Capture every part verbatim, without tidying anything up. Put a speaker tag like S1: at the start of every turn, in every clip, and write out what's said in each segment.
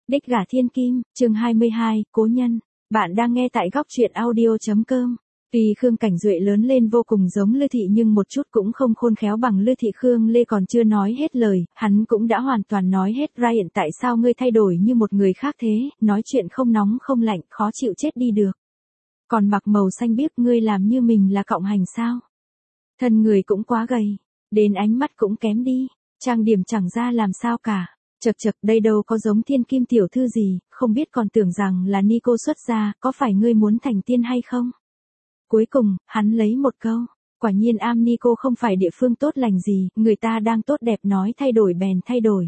S1: Đích gả thiên kim, chương hai mươi hai, cố nhân. Bạn đang nghe tại góc truyện audio chấm com. Tuy Khương Cảnh Duệ lớn lên vô cùng giống Lư Thị nhưng một chút cũng không khôn khéo bằng Lư Thị. Khương Lê còn chưa nói hết lời, hắn cũng đã hoàn toàn nói hết. Ryan, tại sao ngươi thay đổi như một người khác thế, nói chuyện không nóng không lạnh, khó chịu chết đi được. Còn mặc màu xanh biếc, ngươi làm như mình là cọng hành sao? Thân người cũng quá gầy, đến ánh mắt cũng kém đi, trang điểm chẳng ra làm sao cả. Chật chật, đây đâu có giống thiên kim tiểu thư gì, không biết còn tưởng rằng là Nico xuất gia, có phải ngươi muốn thành tiên hay không? Cuối cùng, hắn lấy một câu, quả nhiên am Nico không phải địa phương tốt lành gì, người ta đang tốt đẹp nói thay đổi bèn thay đổi.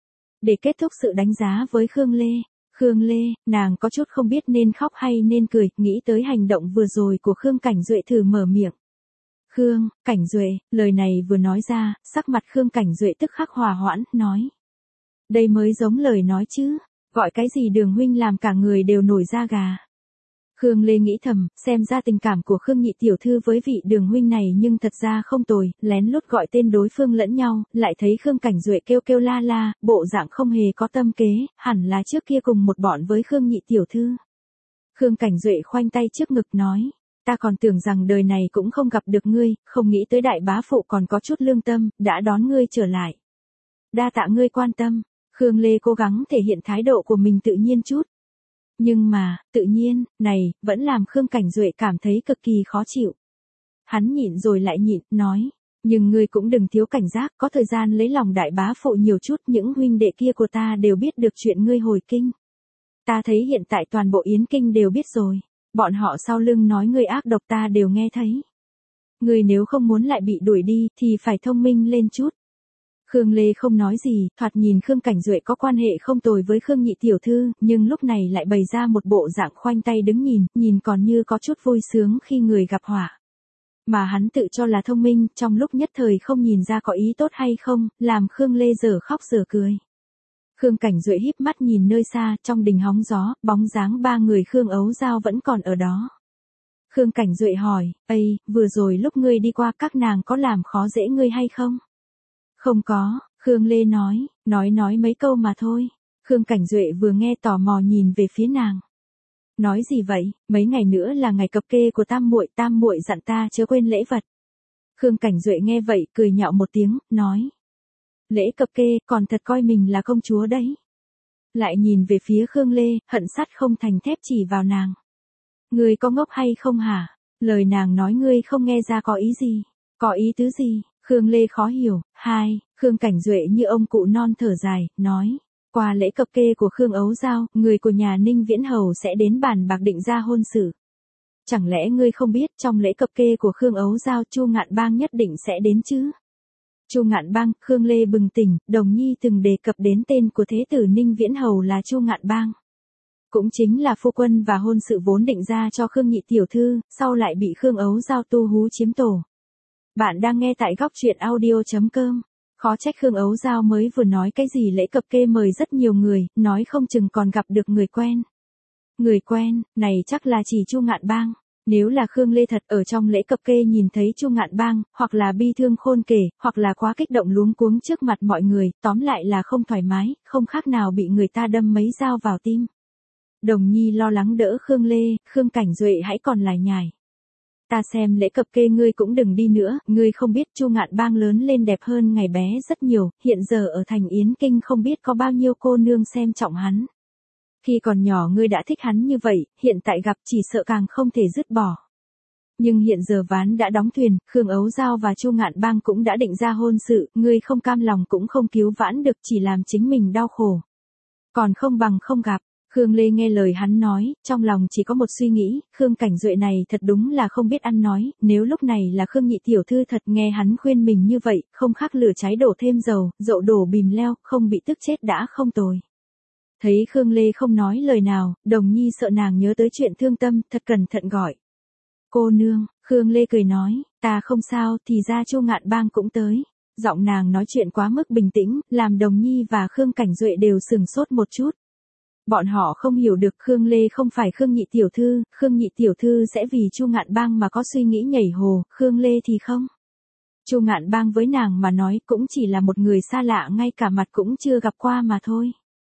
S1: Để kết thúc sự đánh giá với Khương Lê, Khương Lê, nàng có chút không biết nên khóc hay nên cười, nghĩ tới hành động vừa rồi của Khương Cảnh Duệ thử mở miệng. Khương, Cảnh Duệ, lời này vừa nói ra, sắc mặt Khương Cảnh Duệ tức khắc hòa hoãn, nói. Đây mới giống lời nói chứ, gọi cái gì Đường huynh làm cả người đều nổi da gà. Khương Lê nghĩ thầm, xem ra tình cảm của Khương nhị tiểu thư với vị Đường huynh này nhưng thật ra không tồi, lén lút gọi tên đối phương lẫn nhau, lại thấy Khương Cảnh Duệ kêu kêu la la, bộ dạng không hề có tâm kế, hẳn là trước kia cùng một bọn với Khương nhị tiểu thư. Khương Cảnh Duệ khoanh tay trước ngực nói, ta còn tưởng rằng đời này cũng không gặp được ngươi, không nghĩ tới đại bá phụ còn có chút lương tâm, đã đón ngươi trở lại. Đa tạ ngươi quan tâm. Khương Lê cố gắng thể hiện thái độ của mình tự nhiên chút. Nhưng mà, tự nhiên, này, vẫn làm Khương Cảnh Duệ cảm thấy cực kỳ khó chịu. Hắn nhịn rồi lại nhịn, nói, nhưng ngươi cũng đừng thiếu cảnh giác, có thời gian lấy lòng đại bá phụ nhiều chút, những huynh đệ kia của ta đều biết được chuyện ngươi hồi kinh. Ta thấy hiện tại toàn bộ Yến Kinh đều biết rồi, bọn họ sau lưng nói ngươi ác độc ta đều nghe thấy. Ngươi nếu không muốn lại bị đuổi đi, thì phải thông minh lên chút. Khương Lê không nói gì, thoạt nhìn Khương Cảnh Duệ có quan hệ không tồi với Khương nhị tiểu thư, nhưng lúc này lại bày ra một bộ dạng khoanh tay đứng nhìn, nhìn còn như có chút vui sướng khi người gặp họa. Mà hắn tự cho là thông minh, trong lúc nhất thời không nhìn ra có ý tốt hay không, làm Khương Lê dở khóc dở cười. Khương Cảnh Duệ híp mắt nhìn nơi xa, trong đình hóng gió, bóng dáng ba người Khương Ấu Giao vẫn còn ở đó. Khương Cảnh Duệ hỏi, ây, vừa rồi lúc ngươi đi qua các nàng có làm khó dễ ngươi hay không? Không có, Khương Lê nói, nói nói mấy câu mà thôi. Khương Cảnh Duệ vừa nghe tò mò nhìn về phía nàng. Nói gì vậy, mấy ngày nữa là ngày cập kê của tam muội, tam muội dặn ta chớ quên lễ vật. Khương Cảnh Duệ nghe vậy, cười nhạo một tiếng, nói. Lễ cập kê, còn thật coi mình là công chúa đấy. Lại nhìn về phía Khương Lê, hận sắt không thành thép chỉ vào nàng. Ngươi có ngốc hay không hả? Lời nàng nói ngươi không nghe ra có ý gì? Có ý tứ gì? Khương Lê khó hiểu. Hai, Khương Cảnh Duệ như ông cụ non thở dài, nói. Qua lễ cập kê của Khương Ấu Giao, người của nhà Ninh Viễn Hầu sẽ đến bàn bạc định ra hôn sự. Chẳng lẽ ngươi không biết trong lễ cập kê của Khương Ấu Giao Chu Ngạn Bang nhất định sẽ đến chứ? Chu Ngạn Bang, Khương Lê bừng tỉnh, Đồng Nhi từng đề cập đến tên của thế tử Ninh Viễn Hầu là Chu Ngạn Bang. Cũng chính là phu quân và hôn sự vốn định ra cho Khương nhị tiểu thư, sau lại bị Khương Ấu Giao tu hú chiếm tổ. Bạn đang nghe tại góc truyện audio chấm com. Khó trách Khương Ấu Giao mới vừa nói cái gì lễ cập kê mời rất nhiều người, nói không chừng còn gặp được người quen. Người quen, này chắc là chỉ Chu Ngạn Bang. Nếu là Khương Lê thật ở trong lễ cập kê nhìn thấy Chu Ngạn Bang, hoặc là bi thương khôn kể, hoặc là quá kích động luống cuống trước mặt mọi người, tóm lại là không thoải mái, không khác nào bị người ta đâm mấy dao vào tim. Đồng Nhi lo lắng đỡ Khương Lê, Khương Cảnh Duệ hãy còn lải nhải. Ta xem lễ cập kê ngươi cũng đừng đi nữa, ngươi không biết Chu Ngạn Bang lớn lên đẹp hơn ngày bé rất nhiều, hiện giờ ở thành Yến Kinh không biết có bao nhiêu cô nương xem trọng hắn. Khi còn nhỏ ngươi đã thích hắn như vậy, hiện tại gặp chỉ sợ càng không thể dứt bỏ. Nhưng hiện giờ ván đã đóng thuyền, Khương Ấu Giao và Chu Ngạn Bang cũng đã định ra hôn sự, ngươi không cam lòng cũng không cứu vãn được, chỉ làm chính mình đau khổ. Còn không bằng không gặp. Khương Lê nghe lời hắn nói, trong lòng chỉ có một suy nghĩ, Khương Cảnh Duệ này thật đúng là không biết ăn nói, nếu lúc này là Khương nhị tiểu thư thật nghe hắn khuyên mình như vậy, không khác lửa cháy đổ thêm dầu, dậu đổ bìm leo, không bị tức chết đã không tồi. Thấy Khương Lê không nói lời nào, Đồng Nhi sợ nàng nhớ tới chuyện thương tâm, thật cẩn thận gọi. Cô nương, Khương Lê cười nói, ta không sao, thì ra Chu Ngạn Bang cũng tới. Giọng nàng nói chuyện quá mức bình tĩnh, làm Đồng Nhi và Khương Cảnh Duệ đều sừng sốt một chút. Bọn họ không hiểu được Khương Lê không phải Khương nhị tiểu thư, Khương nhị tiểu thư sẽ vì Chu Ngạn Bang mà có suy nghĩ nhảy hồ, Khương Lê thì không. Chu Ngạn Bang với nàng mà nói cũng chỉ là một người xa lạ ngay cả mặt cũng chưa gặp qua mà thôi.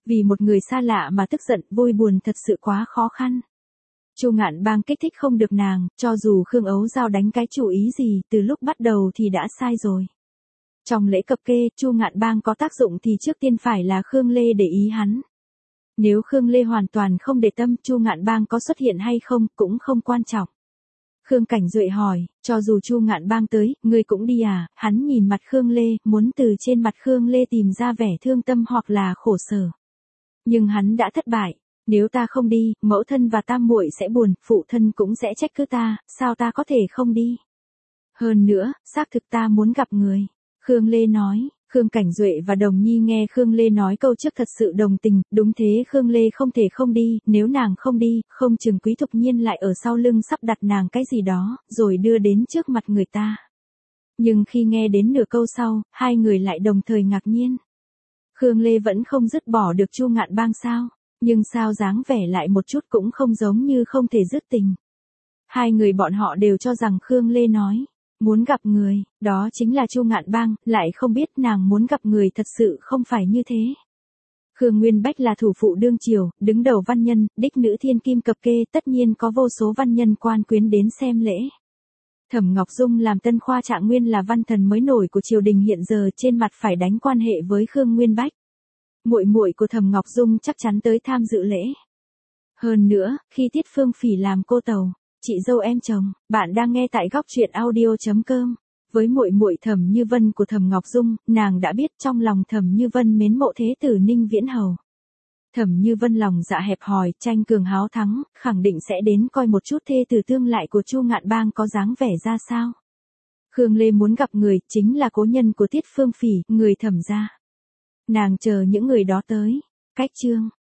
S1: Vì một người xa lạ mà tức giận, vui buồn thật sự quá khó khăn. Chu Ngạn Bang kích thích không được nàng, cho dù Khương Ấu Giao đánh cái chủ ý gì, từ lúc bắt đầu thì đã sai rồi. Trong lễ cập kê, Chu Ngạn Bang có tác dụng thì trước tiên phải là Khương Lê để ý hắn. Nếu Khương Lê hoàn toàn không để tâm, Chu Ngạn Bang có xuất hiện hay không cũng không quan trọng. Khương Cảnh Duệ hỏi, cho dù Chu Ngạn Bang tới, ngươi cũng đi à? Hắn nhìn mặt Khương Lê, muốn từ trên mặt Khương Lê tìm ra vẻ thương tâm hoặc là khổ sở. Nhưng hắn đã thất bại. Nếu ta không đi, mẫu thân và tam muội sẽ buồn, phụ thân cũng sẽ trách cứ ta, sao ta có thể không đi? Hơn nữa, xác thực ta muốn gặp người. Khương Lê nói. Khương Cảnh Duệ và Đồng Nhi nghe Khương Lê nói câu trước thật sự đồng tình, đúng thế, Khương Lê không thể không đi, nếu nàng không đi, không chừng Quý Thục Nhiên lại ở sau lưng sắp đặt nàng cái gì đó, rồi đưa đến trước mặt người ta. Nhưng khi nghe đến nửa câu sau, hai người lại đồng thời ngạc nhiên. Khương Lê vẫn không dứt bỏ được Chu Ngạn Bang sao, nhưng sao dáng vẻ lại một chút cũng không giống như không thể dứt tình. Hai người bọn họ đều cho rằng Khương Lê nói muốn gặp người, đó chính là Chu Ngạn Bang, lại không biết nàng muốn gặp người thật sự không phải như thế. Khương Nguyên Bách là thủ phụ đương triều, đứng đầu văn nhân, đích nữ thiên kim cập kê, tất nhiên có vô số văn nhân quan quyến đến xem lễ. Thẩm Ngọc Dung làm Tân Khoa Trạng Nguyên là văn thần mới nổi của triều đình hiện giờ, trên mặt phải đánh quan hệ với Khương Nguyên Bách. Muội muội của Thẩm Ngọc Dung chắc chắn tới tham dự lễ. Hơn nữa, khi Tiết Phương Phỉ làm cô tàu, chị dâu em chồng, bạn đang nghe tại góc truyện audio chấm com. Với muội muội Thẩm Như Vân của Thẩm Ngọc Dung, nàng đã biết trong lòng Thẩm Như Vân mến mộ thế tử Ninh Viễn Hầu. Thẩm Như Vân lòng dạ hẹp hòi, tranh cường háo thắng, khẳng định sẽ đến coi một chút thê tử tương lại của Chu Ngạn Bang có dáng vẻ ra sao. Khương Lê muốn gặp người, chính là cố nhân của Tiết Phương Phỉ, người Thẩm gia. Nàng chờ những người đó tới. Cách chương